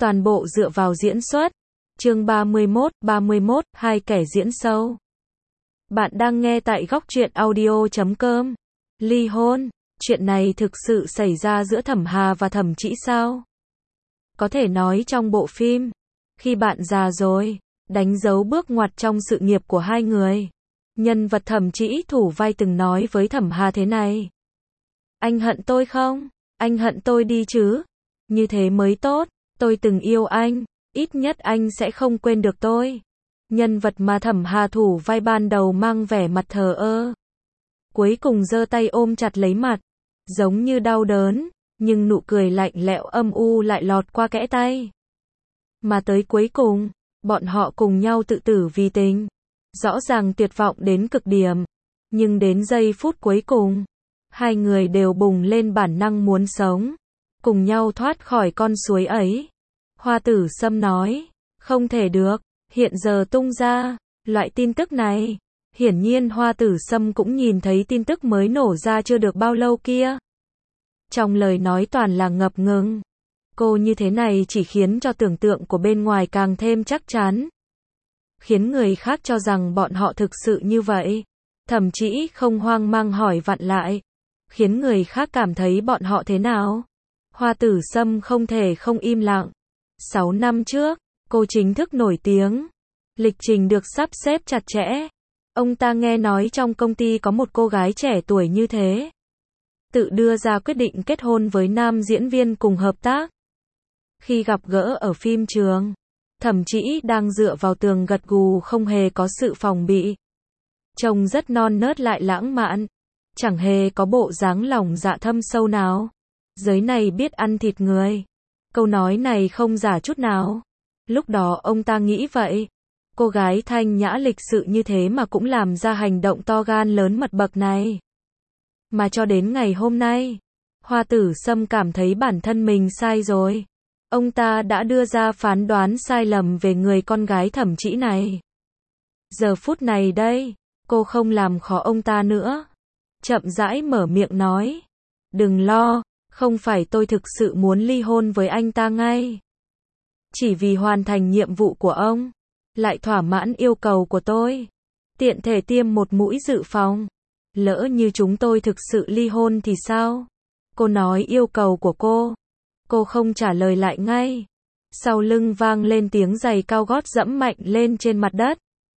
toàn bộ dựa vào diễn xuất. Chương 31, hai kẻ diễn sâu. Bạn đang nghe tại góc truyện audio.com. Ly hôn, chuyện này thực sự xảy ra giữa Thẩm Hà và Thẩm Trĩ sao? Có thể nói trong bộ phim, khi bạn già rồi, đánh dấu bước ngoặt trong sự nghiệp của hai người. Nhân vật Thẩm Trĩ thủ vai từng nói với Thẩm Hà thế này: anh hận tôi không? Anh hận tôi đi chứ? Như thế mới tốt, tôi từng yêu anh, ít nhất anh sẽ không quên được tôi. Nhân vật mà Thẩm Hà thủ vai ban đầu mang vẻ mặt thờ ơ, cuối cùng giơ tay ôm chặt lấy mặt, giống như đau đớn, nhưng nụ cười lạnh lẽo âm u lại lọt qua kẽ tay. Mà tới cuối cùng, bọn họ cùng nhau tự tử vì tình. Rõ ràng tuyệt vọng đến cực điểm, nhưng đến giây phút cuối cùng, hai người đều bùng lên bản năng muốn sống, cùng nhau thoát khỏi con suối ấy. Hoa Tử Sâm nói, không thể được, hiện giờ tung ra loại tin tức này. Hiển nhiên Hoa Tử Sâm cũng nhìn thấy tin tức mới nổ ra chưa được bao lâu kia. Trong lời nói toàn là ngập ngừng. Cô như thế này chỉ khiến cho tưởng tượng của bên ngoài càng thêm chắc chắn, khiến người khác cho rằng bọn họ thực sự như vậy. Thậm chí không hoang mang hỏi vặn lại, khiến người khác cảm thấy bọn họ thế nào. Hoa Tử Sâm không thể không im lặng. 6 năm trước, cô chính thức nổi tiếng. Lịch trình được sắp xếp chặt chẽ. Ông ta nghe nói trong công ty có một cô gái trẻ tuổi như thế, tự đưa ra quyết định kết hôn với nam diễn viên cùng hợp tác. Khi gặp gỡ ở phim trường, Thẩm Trĩ đang dựa vào tường gật gù không hề có sự phòng bị. Trông rất non nớt lại lãng mạn, chẳng hề có bộ dáng lòng dạ thâm sâu nào. Giới này biết ăn thịt người. Câu nói này không giả chút nào. Lúc đó ông ta nghĩ vậy. Cô gái thanh nhã lịch sự như thế mà cũng làm ra hành động to gan lớn mật bậc này. Mà cho đến ngày hôm nay, Hoa Tử Sâm cảm thấy bản thân mình sai rồi. Ông ta đã đưa ra phán đoán sai lầm về người con gái Thẩm Trĩ này. Giờ phút này đây, cô không làm khó ông ta nữa. Chậm rãi mở miệng nói, đừng lo, không phải tôi thực sự muốn ly hôn với anh ta ngay. Chỉ vì hoàn thành nhiệm vụ của ông, lại thỏa mãn yêu cầu của tôi, tiện thể tiêm một mũi dự phòng. Lỡ như chúng tôi thực sự ly hôn thì sao? Cô nói yêu cầu của cô không trả lời lại ngay. Sau lưng vang lên tiếng giày cao gót dẫm mạnh lên trên mặt đất.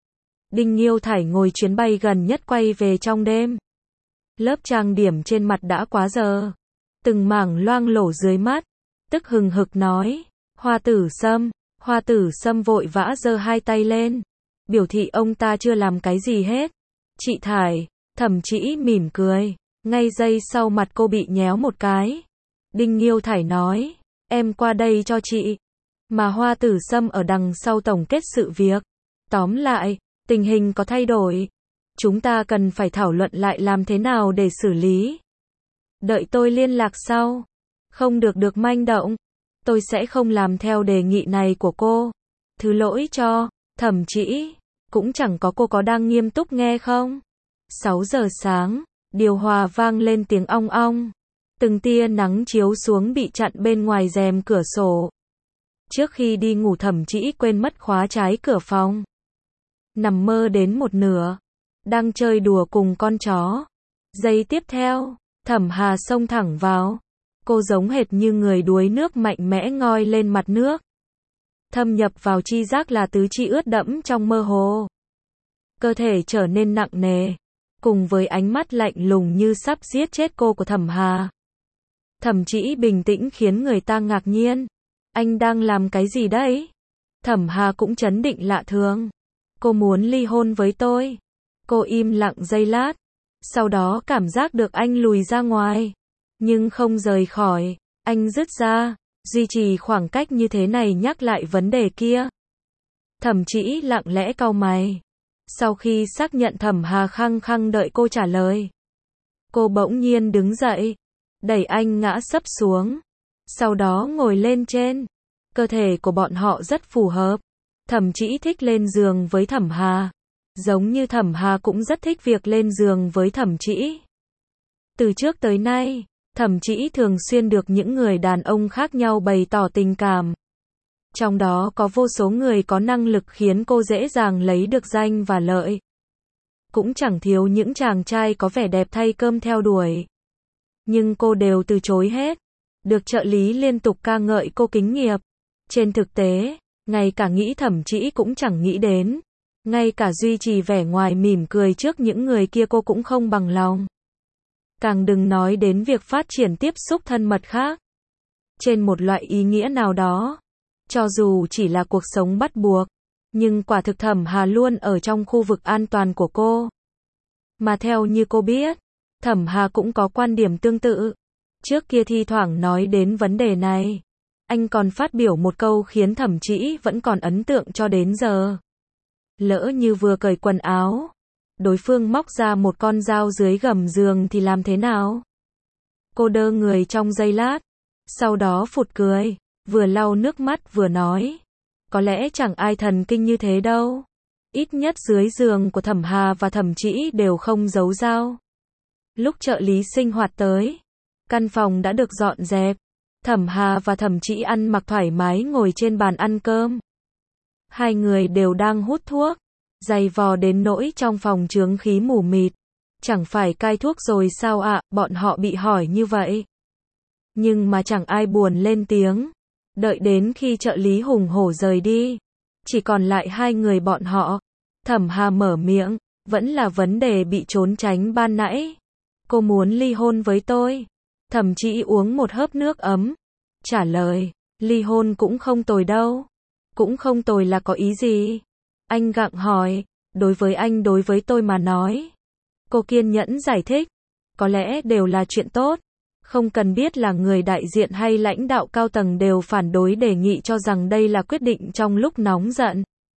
Đinh Nghiêu Thải ngồi chuyến bay gần nhất quay về trong đêm. Lớp trang điểm trên mặt đã quá giờ, từng mảng loang lổ dưới mắt, tức hừng hực nói, Hoa Tử Sâm. Hoa Tử Sâm vội vã giơ hai tay lên, biểu thị ông ta chưa làm cái gì hết. Chị Thải. Thẩm Trĩ mỉm cười, ngay giây sau mặt cô bị nhéo một cái. Đinh Nghiêu Thải nói, em qua đây cho chị. Mà Hoa Tử Sâm ở đằng sau tổng kết sự việc. Tóm lại, tình hình có thay đổi. Chúng ta cần phải thảo luận lại làm thế nào để xử lý. Đợi tôi liên lạc sau. Không được manh động. Tôi sẽ không làm theo đề nghị này của cô. Thứ lỗi cho. Thẩm Trĩ. Cũng chẳng có cô có đang nghiêm túc nghe không? 6 giờ sáng, điều hòa vang lên tiếng ong ong. Từng tia nắng chiếu xuống bị chặn bên ngoài rèm cửa sổ. Trước khi đi ngủ Thẩm Trĩ quên mất khóa trái cửa phòng. Nằm mơ đến một nửa, đang chơi đùa cùng con chó. Giây tiếp theo, Thẩm Hà xông thẳng vào. Cô giống hệt như người đuối nước mạnh mẽ ngoi lên mặt nước. Thâm nhập vào tri giác là tứ chi ướt đẫm trong mơ hồ. Cơ thể trở nên nặng nề, cùng với ánh mắt lạnh lùng như sắp giết chết cô của Thẩm Hà. Thẩm Trĩ bình tĩnh khiến người ta ngạc nhiên. Anh đang làm cái gì đấy? Thẩm Hà cũng chấn định lạ thường. Cô muốn ly hôn với tôi. Cô im lặng giây lát. Sau đó cảm giác được anh lùi ra ngoài. Nhưng không rời khỏi. Anh dứt ra. Duy trì khoảng cách như thế này nhắc lại vấn đề kia. Thẩm Trĩ lặng lẽ cau mày. Sau khi xác nhận Thẩm Hà khăng khăng đợi cô trả lời, cô bỗng nhiên đứng dậy, đẩy anh ngã sấp xuống, sau đó ngồi lên trên. Cơ thể của bọn họ rất phù hợp. Thẩm Trĩ thích lên giường với Thẩm Hà, giống như Thẩm Hà cũng rất thích việc lên giường với Thẩm Trĩ. Từ trước tới nay, Thẩm Trĩ thường xuyên được những người đàn ông khác nhau bày tỏ tình cảm. Trong đó có vô số người có năng lực khiến cô dễ dàng lấy được danh và lợi. Cũng chẳng thiếu những chàng trai có vẻ đẹp thay cơm theo đuổi. Nhưng cô đều từ chối hết. Được trợ lý liên tục ca ngợi cô kính nghiệp. Trên thực tế, ngay cả nghĩ Thẩm Trĩ cũng chẳng nghĩ đến. Ngay cả duy trì vẻ ngoài mỉm cười trước những người kia cô cũng không bằng lòng. Càng đừng nói đến việc phát triển tiếp xúc thân mật khác. Trên một loại ý nghĩa nào đó, cho dù chỉ là cuộc sống bắt buộc, nhưng quả thực Thẩm Hà luôn ở trong khu vực an toàn của cô. Mà theo như cô biết, Thẩm Hà cũng có quan điểm tương tự. Trước kia thi thoảng nói đến vấn đề này, anh còn phát biểu một câu khiến Thẩm Trĩ vẫn còn ấn tượng cho đến giờ. Lỡ như vừa cởi quần áo, đối phương móc ra một con dao dưới gầm giường thì làm thế nào? Cô đơ người trong giây lát, sau đó phụt cười, vừa lau nước mắt vừa nói. Có lẽ chẳng ai thần kinh như thế đâu. Ít nhất dưới giường của Thẩm Hà và Thẩm Trĩ đều không giấu dao. Lúc trợ lý sinh hoạt tới, căn phòng đã được dọn dẹp. Thẩm Hà và Thẩm Trĩ ăn mặc thoải mái ngồi trên bàn ăn cơm. Hai người đều đang hút thuốc, dày vò đến nỗi trong phòng chướng khí mù mịt. Chẳng phải cai thuốc rồi sao ạ? Bọn họ bị hỏi như vậy. Nhưng mà chẳng ai buồn lên tiếng. Đợi đến khi trợ lý hùng hổ rời đi, chỉ còn lại hai người bọn họ. Thẩm Hà mở miệng, vẫn là vấn đề bị trốn tránh ban nãy. Cô muốn ly hôn với tôi. Thẩm Trĩ uống một hớp nước ấm, trả lời, ly hôn cũng không tồi đâu. Cũng không tồi là có ý gì? Anh gặng hỏi, đối với anh đối với tôi mà nói. Cô kiên nhẫn giải thích, có lẽ đều là chuyện tốt. Không cần biết là người đại diện hay lãnh đạo cao tầng đều phản đối đề nghị cho rằng đây là quyết định trong lúc nóng giận.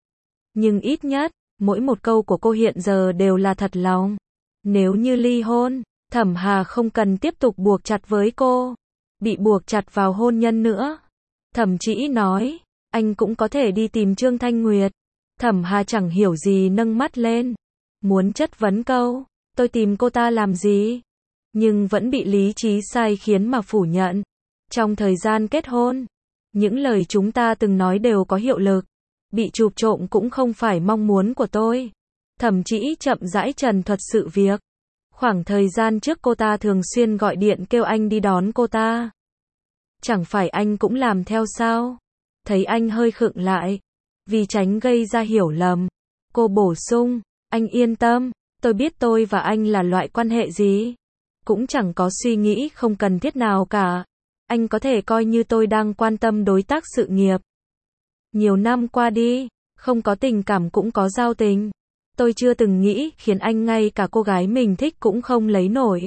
Nhưng ít nhất, mỗi một câu của cô hiện giờ đều là thật lòng. Nếu như ly hôn, Thẩm Hà không cần tiếp tục buộc chặt với cô. Bị buộc chặt vào hôn nhân nữa. Thẩm Trĩ nói, anh cũng có thể đi tìm Trương Thanh Nguyệt. Thẩm Hà chẳng hiểu gì nâng mắt lên. Muốn chất vấn câu, tôi tìm cô ta làm gì? Nhưng vẫn bị lý trí sai khiến mà phủ nhận. Trong thời gian kết hôn, những lời chúng ta từng nói đều có hiệu lực. Bị chụp trộm cũng không phải mong muốn của tôi. Thẩm Trĩ chậm rãi trần thuật sự việc. Khoảng thời gian trước cô ta thường xuyên gọi điện kêu anh đi đón cô ta. Chẳng phải anh cũng làm theo sao? Thấy anh hơi khựng lại. Vì tránh gây ra hiểu lầm, cô bổ sung, anh yên tâm, tôi biết tôi và anh là loại quan hệ gì. Cũng chẳng có suy nghĩ không cần thiết nào cả. Anh có thể coi như tôi đang quan tâm đối tác sự nghiệp. Nhiều năm qua đi, không có tình cảm cũng có giao tình. Tôi chưa từng nghĩ khiến anh ngay cả cô gái mình thích cũng không lấy nổi.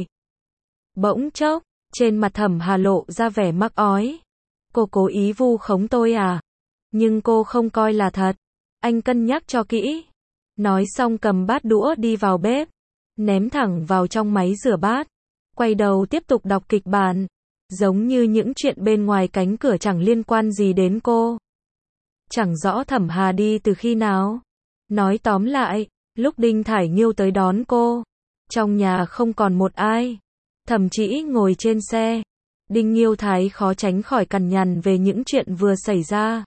Bỗng chốc, trên mặt Thẩm Hà lộ ra vẻ mắc ói. Cô cố ý vu khống tôi à? Nhưng cô không coi là thật. Anh cân nhắc cho kỹ. Nói xong cầm bát đũa đi vào bếp. Ném thẳng vào trong máy rửa bát. Quay đầu tiếp tục đọc kịch bản. Giống như những chuyện bên ngoài cánh cửa chẳng liên quan gì đến cô. Chẳng rõ Thẩm Hà đi từ khi nào. Nói tóm lại, lúc Đinh Thải Nghiêu tới đón cô, trong nhà không còn một ai. Thẩm Trĩ ngồi trên xe. Đinh Nghiêu Thái khó tránh khỏi cằn nhằn về những chuyện vừa xảy ra.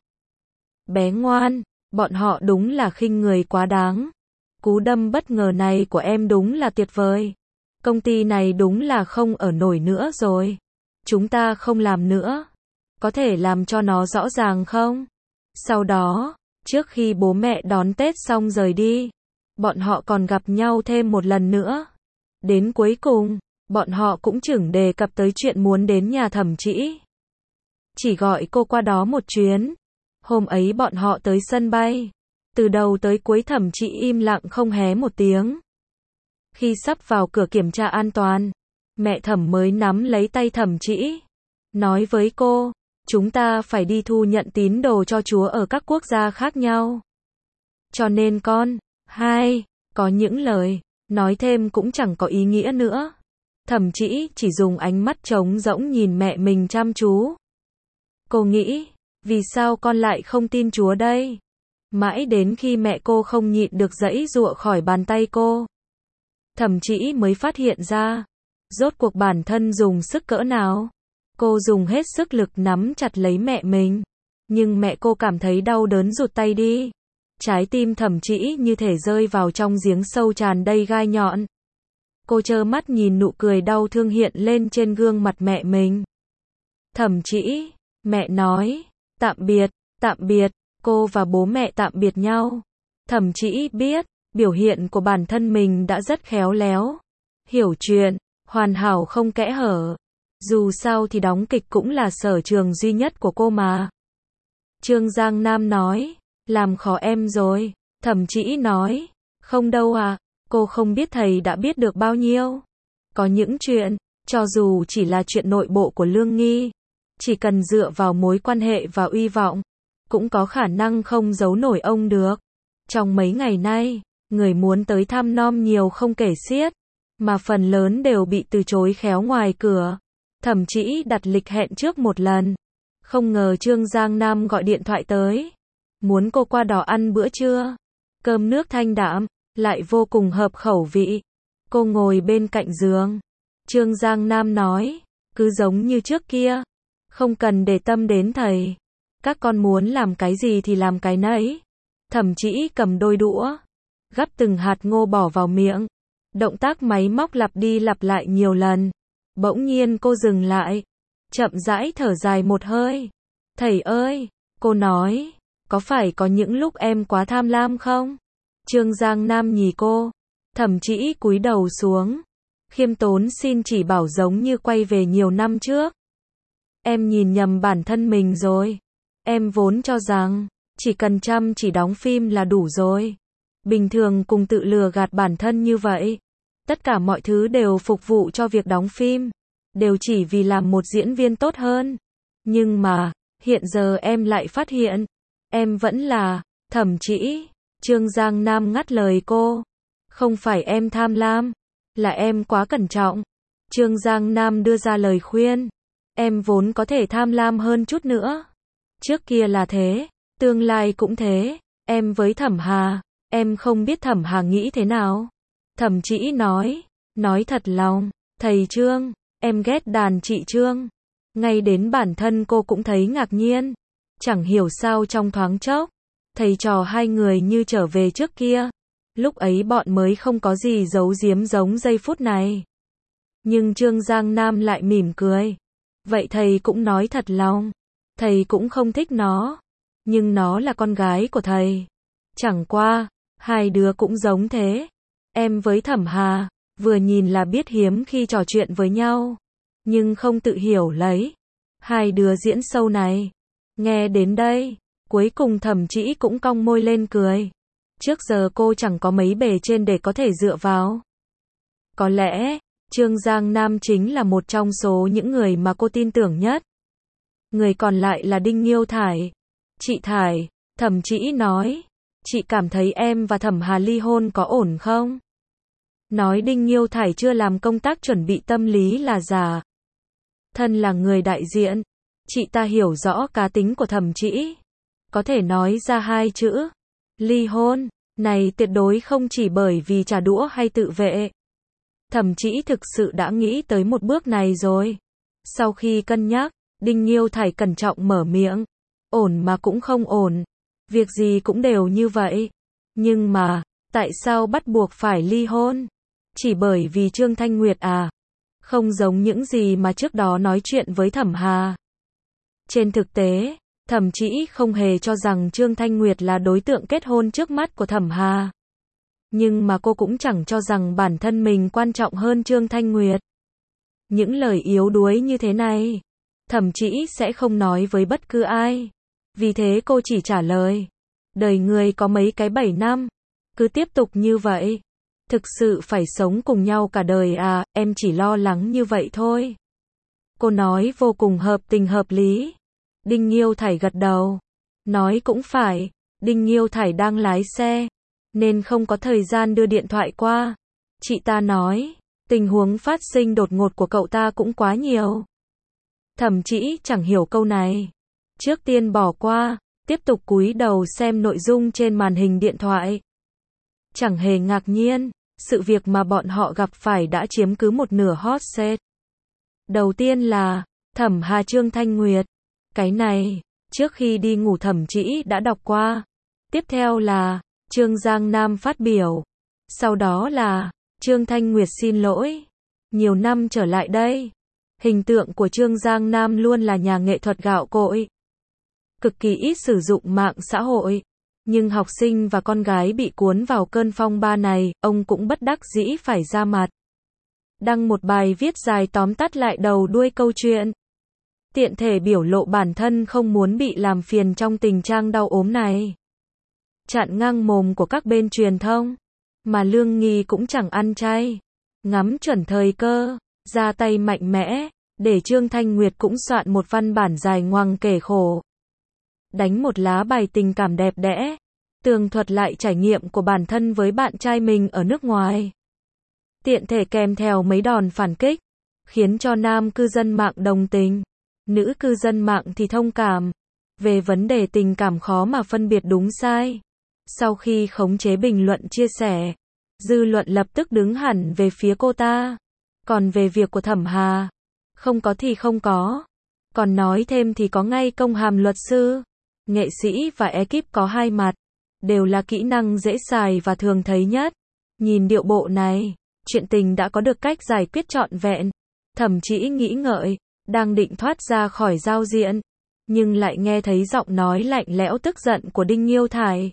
Bé ngoan, bọn họ đúng là khinh người quá đáng. Cú đâm bất ngờ này của em đúng là tuyệt vời. Công ty này đúng là không ở nổi nữa rồi. Chúng ta không làm nữa. Có thể làm cho nó rõ ràng không? Sau đó, trước khi bố mẹ đón Tết xong rời đi, bọn họ còn gặp nhau thêm một lần nữa. Đến cuối cùng, bọn họ cũng chừng đề cập tới chuyện muốn đến nhà Thẩm Trĩ. Chỉ gọi cô qua đó một chuyến. Hôm ấy bọn họ tới sân bay. Từ đầu tới cuối Thẩm Trĩ im lặng không hé một tiếng. Khi sắp vào cửa kiểm tra an toàn, mẹ Thẩm mới nắm lấy tay Thẩm Trĩ. Nói với cô, chúng ta phải đi thu nhận tín đồ cho Chúa ở các quốc gia khác nhau. Cho nên con, có những lời, nói thêm cũng chẳng có ý nghĩa nữa. Thẩm Trĩ chỉ dùng ánh mắt trống rỗng nhìn mẹ mình chăm chú. Cô nghĩ, vì sao con lại không tin Chúa đây? Mãi đến khi mẹ cô không nhịn được giãy giụa khỏi bàn tay cô, Thẩm Trĩ mới phát hiện ra, rốt cuộc bản thân dùng sức cỡ nào. Cô dùng hết sức lực nắm chặt lấy mẹ mình, Nhưng mẹ cô cảm thấy đau đớn rụt tay đi. Trái tim Thẩm Trĩ như thể rơi vào trong giếng sâu tràn đầy gai nhọn. Cô trơ mắt nhìn nụ cười đau thương hiện lên trên gương mặt mẹ mình. Thẩm Trĩ, mẹ nói, tạm biệt, cô và bố mẹ tạm biệt nhau. Thẩm Trĩ biết, biểu hiện của bản thân mình đã rất khéo léo. Hiểu chuyện, hoàn hảo không kẽ hở. Dù sao thì đóng kịch cũng là sở trường duy nhất của cô mà. Trương Giang Nam nói, làm khó em rồi. Thẩm Trĩ nói, không đâu à, cô không biết thầy đã biết được bao nhiêu. Có những chuyện, cho dù chỉ là chuyện nội bộ của Lương Nghi, chỉ cần dựa vào mối quan hệ và uy vọng, cũng có khả năng không giấu nổi ông được. Trong mấy ngày nay, người muốn tới thăm nom nhiều không kể xiết, mà phần lớn đều bị từ chối khéo ngoài cửa. Thẩm Trĩ đặt lịch hẹn trước một lần. Không ngờ Trương Giang Nam gọi điện thoại tới. Muốn cô qua đó ăn bữa trưa. Cơm nước thanh đạm, lại vô cùng hợp khẩu vị. Cô ngồi bên cạnh giường. Trương Giang Nam nói, cứ giống như trước kia. Không cần để tâm đến thầy. Các con muốn làm cái gì thì làm cái nấy. Thẩm Trĩ cầm đôi đũa, gắp từng hạt ngô bỏ vào miệng. Động tác máy móc lặp đi lặp lại nhiều lần. Bỗng nhiên cô dừng lại, chậm rãi thở dài một hơi. Thầy ơi, cô nói, có phải có những lúc em quá tham lam không? Trương Giang Nam nhìn cô, Thẩm Trĩ cúi đầu xuống, khiêm tốn xin chỉ bảo giống như quay về nhiều năm trước. Em nhìn nhầm bản thân mình rồi. Em vốn cho rằng, chỉ cần chăm chỉ đóng phim là đủ rồi. Bình thường cùng tự lừa gạt bản thân như vậy. Tất cả mọi thứ đều phục vụ cho việc đóng phim, đều chỉ vì làm một diễn viên tốt hơn. Nhưng mà, hiện giờ em lại phát hiện, em vẫn là Thẩm Trĩ. Trương Giang Nam ngắt lời cô. Không phải em tham lam, là em quá cẩn trọng. Trương Giang Nam đưa ra lời khuyên. Em vốn có thể tham lam hơn chút nữa. Trước kia là thế, tương lai cũng thế. Em với Thẩm Hà, em không biết Thẩm Hà nghĩ thế nào. Thẩm Trĩ nói thật lòng, thầy Trương, em ghét đàn chị Trương. Ngay đến bản thân cô cũng thấy ngạc nhiên. Chẳng hiểu sao trong thoáng chốc, thầy trò hai người như trở về trước kia. Lúc ấy bọn mới không có gì giấu giếm giống giây phút này. Nhưng Trương Giang Nam lại mỉm cười. Vậy thầy cũng nói thật lòng. Thầy cũng không thích nó. Nhưng nó là con gái của thầy. Chẳng qua, hai đứa cũng giống thế. Em với Thẩm Hà, vừa nhìn là biết hiếm khi trò chuyện với nhau. Nhưng không tự hiểu lấy. Hai đứa diễn sâu này. Nghe đến đây, cuối cùng Thẩm Trĩ cũng cong môi lên cười. Trước giờ cô chẳng có mấy bề trên để có thể dựa vào. Có lẽ, Trương Giang Nam chính là một trong số những người mà cô tin tưởng nhất. Người còn lại là Đinh Nghiêu Thải. Chị Thải, Thẩm Trĩ nói. Chị cảm thấy em và Thẩm Hà ly hôn có ổn không? Nói Đinh Nghiêu Thải chưa làm công tác chuẩn bị tâm lý là giả. Thân là người đại diện, chị ta hiểu rõ cá tính của Thẩm Trĩ. Có thể nói ra hai chữ ly hôn, này tuyệt đối không chỉ bởi vì trả đũa hay tự vệ. Thẩm Trĩ thực sự đã nghĩ tới một bước này rồi. Sau khi cân nhắc, Đinh Nghiêu Thải cẩn trọng mở miệng. Ổn mà cũng không ổn. Việc gì cũng đều như vậy. Nhưng mà, tại sao bắt buộc phải ly hôn? Chỉ bởi vì Trương Thanh Nguyệt à? Không giống những gì mà trước đó nói chuyện với Thẩm Hà. Trên thực tế, Thẩm Trĩ không hề cho rằng Trương Thanh Nguyệt là đối tượng kết hôn trước mắt của Thẩm Hà. Nhưng mà cô cũng chẳng cho rằng bản thân mình quan trọng hơn Trương Thanh Nguyệt. Những lời yếu đuối như thế này, Thẩm Trĩ sẽ không nói với bất cứ ai. Vì thế cô chỉ trả lời, đời người có mấy cái 7 năm, cứ tiếp tục như vậy. Thực sự phải sống cùng nhau cả đời à, em chỉ lo lắng như vậy thôi. Cô nói vô cùng hợp tình hợp lý. Đinh Nghiêu Thải gật đầu. Nói cũng phải, Đinh Nghiêu Thải đang lái xe, nên không có thời gian đưa điện thoại qua. Chị ta nói, tình huống phát sinh đột ngột của cậu ta cũng quá nhiều. Thẩm Trĩ chẳng hiểu câu này. Trước tiên bỏ qua, tiếp tục cúi đầu xem nội dung trên màn hình điện thoại. Chẳng hề ngạc nhiên, sự việc mà bọn họ gặp phải đã chiếm cứ một nửa hot search. Đầu tiên là Thẩm Hà Trương Thanh Nguyệt. Cái này, Trước khi đi ngủ Thẩm Trĩ đã đọc qua. Tiếp theo là Trương Giang Nam phát biểu. Sau đó là Trương Thanh Nguyệt xin lỗi. Nhiều năm trở lại đây, hình tượng của Trương Giang Nam luôn là nhà nghệ thuật gạo cội. Cực kỳ ít sử dụng mạng xã hội. Nhưng học sinh và con gái bị cuốn vào cơn phong ba này, ông cũng bất đắc dĩ phải ra mặt. Đăng một bài viết dài tóm tắt lại đầu đuôi câu chuyện. Tiện thể biểu lộ bản thân không muốn bị làm phiền trong tình trạng đau ốm này. Chặn ngang mồm của các bên truyền thông. Mà Lương Nghi cũng chẳng ăn chay. Ngắm chuẩn thời cơ, ra tay mạnh mẽ, để Trương Thanh Nguyệt cũng soạn một văn bản dài ngoằng kể khổ. Đánh một lá bài tình cảm đẹp đẽ, tường thuật lại trải nghiệm của bản thân với bạn trai mình ở nước ngoài. Tiện thể kèm theo mấy đòn phản kích, khiến cho nam cư dân mạng đồng tình, nữ cư dân mạng thì thông cảm. Về vấn đề tình cảm khó mà phân biệt đúng sai. Sau khi khống chế bình luận chia sẻ, dư luận lập tức đứng hẳn về phía cô ta. Còn về việc của Thẩm Hà, không có thì không có. Còn nói thêm thì có ngay công hàm luật sư. Nghệ sĩ và ekip có hai mặt, đều là kỹ năng dễ xài và thường thấy nhất. Nhìn điệu bộ này, chuyện tình đã có được cách giải quyết trọn vẹn. Thẩm Trĩ nghĩ ngợi, đang định thoát ra khỏi giao diện, nhưng lại nghe thấy giọng nói lạnh lẽo tức giận của Đinh Nghiêu Thải.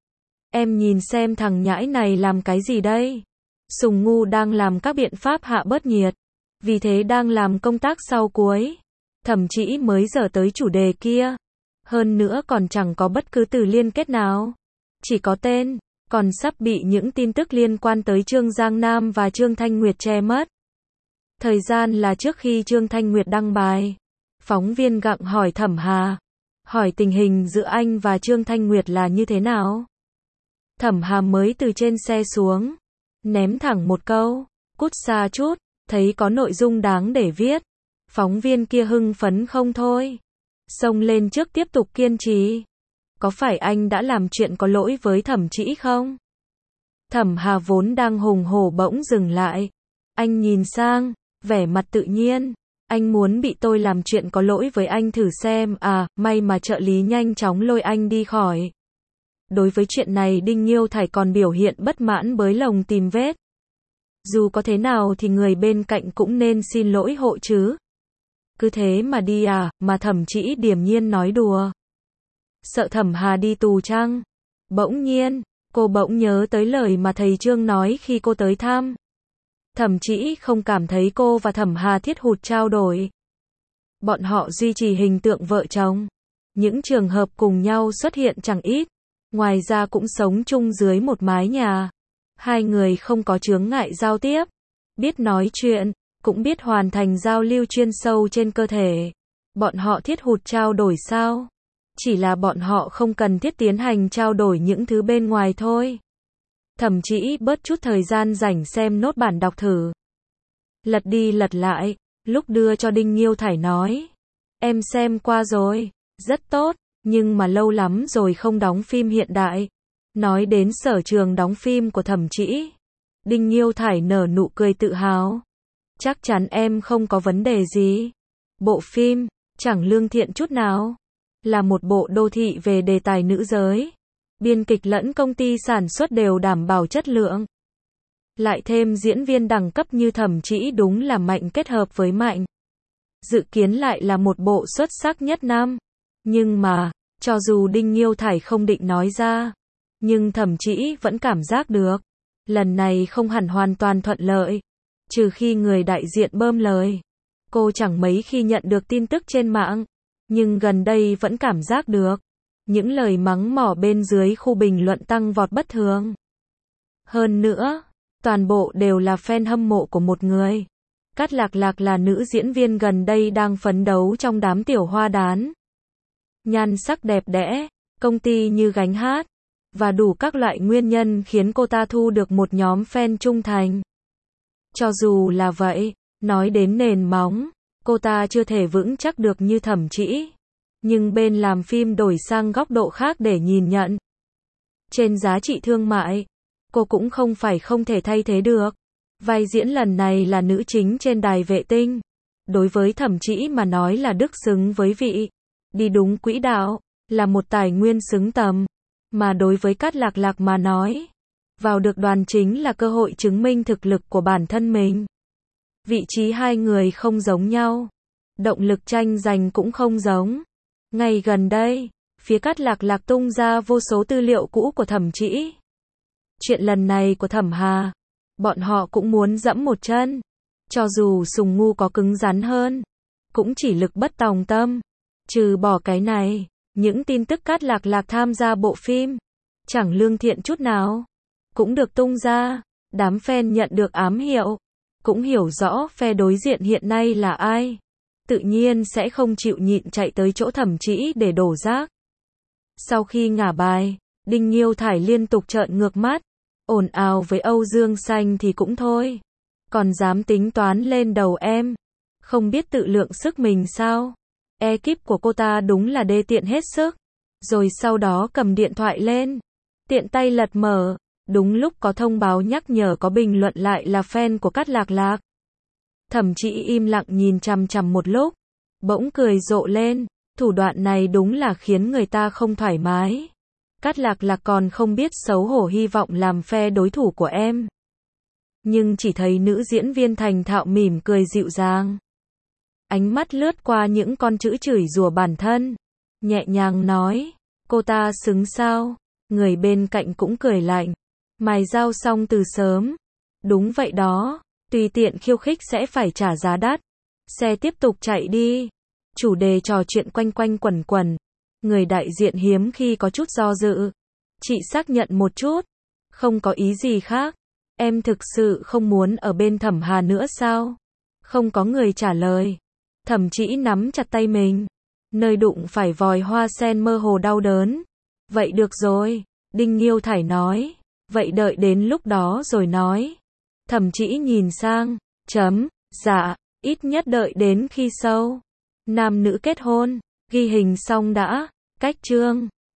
Em nhìn xem thằng nhãi này làm cái gì đây? Sùng Ngu đang làm các biện pháp hạ bớt nhiệt, vì thế đang làm công tác sau cuối. Thẩm Trĩ mới giờ tới chủ đề kia. Hơn nữa còn chẳng có bất cứ từ liên kết nào. Chỉ có tên, còn sắp bị những tin tức liên quan tới Trương Giang Nam và Trương Thanh Nguyệt che mất. Thời gian là trước khi Trương Thanh Nguyệt đăng bài. Phóng viên gặng hỏi Thẩm Hà. Hỏi tình hình giữa anh và Trương Thanh Nguyệt là như thế nào? Thẩm Hà mới từ trên xe xuống. Ném thẳng một câu. Cút xa chút, thấy có nội dung đáng để viết. Phóng viên kia hưng phấn không thôi. Xông lên trước tiếp tục kiên trì. Có phải anh đã làm chuyện có lỗi với Thẩm Trĩ không? Thẩm Hà vốn đang hùng hổ bỗng dừng lại. Anh nhìn sang, vẻ mặt tự nhiên. Anh muốn bị tôi làm chuyện có lỗi với anh thử xem à, may mà trợ lý nhanh chóng lôi anh đi khỏi. Đối với chuyện này Đinh Nghiêu Thải còn biểu hiện bất mãn bới lồng tìm vết. Dù có thế nào thì người bên cạnh cũng nên xin lỗi hộ chứ. Cứ thế mà đi à, mà Thẩm Trĩ điềm nhiên nói đùa. Sợ Thẩm Hà đi tù chăng? Bỗng nhiên, cô bỗng nhớ tới lời mà thầy Trương nói khi cô tới thăm. Thẩm Trĩ không cảm thấy cô và Thẩm Hà thiết hụt trao đổi. Bọn họ duy trì hình tượng vợ chồng. Những trường hợp cùng nhau xuất hiện chẳng ít. Ngoài ra cũng sống chung dưới một mái nhà. Hai người không có chướng ngại giao tiếp. Biết nói chuyện, cũng biết hoàn thành giao lưu chuyên sâu trên cơ thể. Bọn họ thiết hụt trao đổi sao? Chỉ là bọn họ không cần thiết tiến hành trao đổi những thứ bên ngoài thôi. Thẩm Trĩ bớt chút thời gian rảnh xem nốt bản đọc thử. Lật đi lật lại, lúc đưa cho Đinh Nghiêu Thải nói. Em xem qua rồi, rất tốt, nhưng mà lâu lắm rồi không đóng phim hiện đại. Nói đến sở trường đóng phim của Thẩm Trĩ, Đinh Nghiêu Thải nở nụ cười tự hào. Chắc chắn em không có vấn đề gì. Bộ phim, chẳng lương thiện chút nào. Là một bộ đô thị về đề tài nữ giới. Biên kịch lẫn công ty sản xuất đều đảm bảo chất lượng. Lại thêm diễn viên đẳng cấp như Thẩm Trĩ đúng là mạnh kết hợp với mạnh. Dự kiến lại là một bộ xuất sắc nhất năm. Nhưng mà, cho dù Đinh Nghiêu Thải không định nói ra, nhưng Thẩm Trĩ vẫn cảm giác được. Lần này không hẳn hoàn toàn thuận lợi. Trừ khi người đại diện bơm lời. Cô chẳng mấy khi nhận được tin tức trên mạng. Nhưng gần đây vẫn cảm giác được. Những lời mắng mỏ bên dưới khu bình luận tăng vọt bất thường. Hơn nữa, toàn bộ đều là fan hâm mộ của một người. Cát Lạc Lạc là nữ diễn viên gần đây đang phấn đấu trong đám tiểu hoa đán. Nhan sắc đẹp đẽ, công ty như gánh hát, và đủ các loại nguyên nhân khiến cô ta thu được một nhóm fan trung thành. Cho dù là vậy, nói đến nền móng, cô ta chưa thể vững chắc được như Thẩm Trĩ. Nhưng bên làm phim đổi sang góc độ khác để nhìn nhận. Trên giá trị thương mại, cô cũng không phải không thể thay thế được. Vai diễn lần này là nữ chính trên đài vệ tinh. Đối với Thẩm Trĩ mà nói là đức xứng với vị. đi đúng quỹ đạo, là một tài nguyên xứng tầm. Mà đối với Cát Lạc Lạc mà nói, vào được đoàn chính là cơ hội chứng minh thực lực của bản thân mình. Vị trí hai người không giống nhau, động lực tranh giành cũng không giống. Ngày gần đây, phía Cát Lạc Lạc tung ra vô số tư liệu cũ của Thẩm Trĩ. Chuyện lần này của Thẩm Hà, bọn họ cũng muốn dẫm một chân. Cho dù Sùng Ngu có cứng rắn hơn, cũng chỉ lực bất tòng tâm. Trừ bỏ cái này, những tin tức Cát Lạc Lạc tham gia bộ phim, chẳng lương thiện chút nào, cũng được tung ra. Đám fan nhận được ám hiệu, cũng hiểu rõ phe đối diện hiện nay là ai. Tự nhiên sẽ không chịu nhịn chạy tới chỗ Thẩm Trĩ để đổ rác. Sau khi ngả bài, Đinh Nghiêu Thải liên tục trợn ngược mắt, ồn ào với Âu Dương Xanh thì cũng thôi, còn dám tính toán lên đầu em, không biết tự lượng sức mình sao? Ekip của cô ta đúng là đê tiện hết sức. Rồi sau đó cầm điện thoại lên, tiện tay lật mở, đúng lúc có thông báo nhắc nhở có bình luận lại là fan của Cát Lạc Lạc. Thẩm Trĩ im lặng nhìn chằm chằm một lúc, bỗng cười rộ lên, thủ đoạn này đúng là khiến người ta không thoải mái. Cát Lạc Lạc còn không biết xấu hổ hy vọng làm phe đối thủ của em. Nhưng chỉ thấy nữ diễn viên thành thạo mỉm cười dịu dàng. Ánh mắt lướt qua những con chữ chửi rủa bản thân, nhẹ nhàng nói, cô ta xứng sao? Người bên cạnh cũng cười lạnh, mày giao xong từ sớm. Đúng vậy đó, tùy tiện khiêu khích sẽ phải trả giá đắt. Xe tiếp tục chạy đi. Chủ đề trò chuyện quanh quanh quẩn quẩn. Người đại diện hiếm khi có chút do dự. Chị xác nhận một chút, không có ý gì khác. Em thực sự không muốn ở bên Thẩm Hà nữa sao? Không có người trả lời. Thẩm Trĩ nắm chặt tay mình, nơi đụng phải vòi hoa sen mơ hồ đau đớn. Vậy được rồi, Đinh Nghiêu Thải nói. Vậy đợi đến lúc đó rồi nói. Thẩm Trĩ nhìn sang, dạ, ít nhất đợi đến khi nam nữ kết hôn, ghi hình xong đã, cách chương.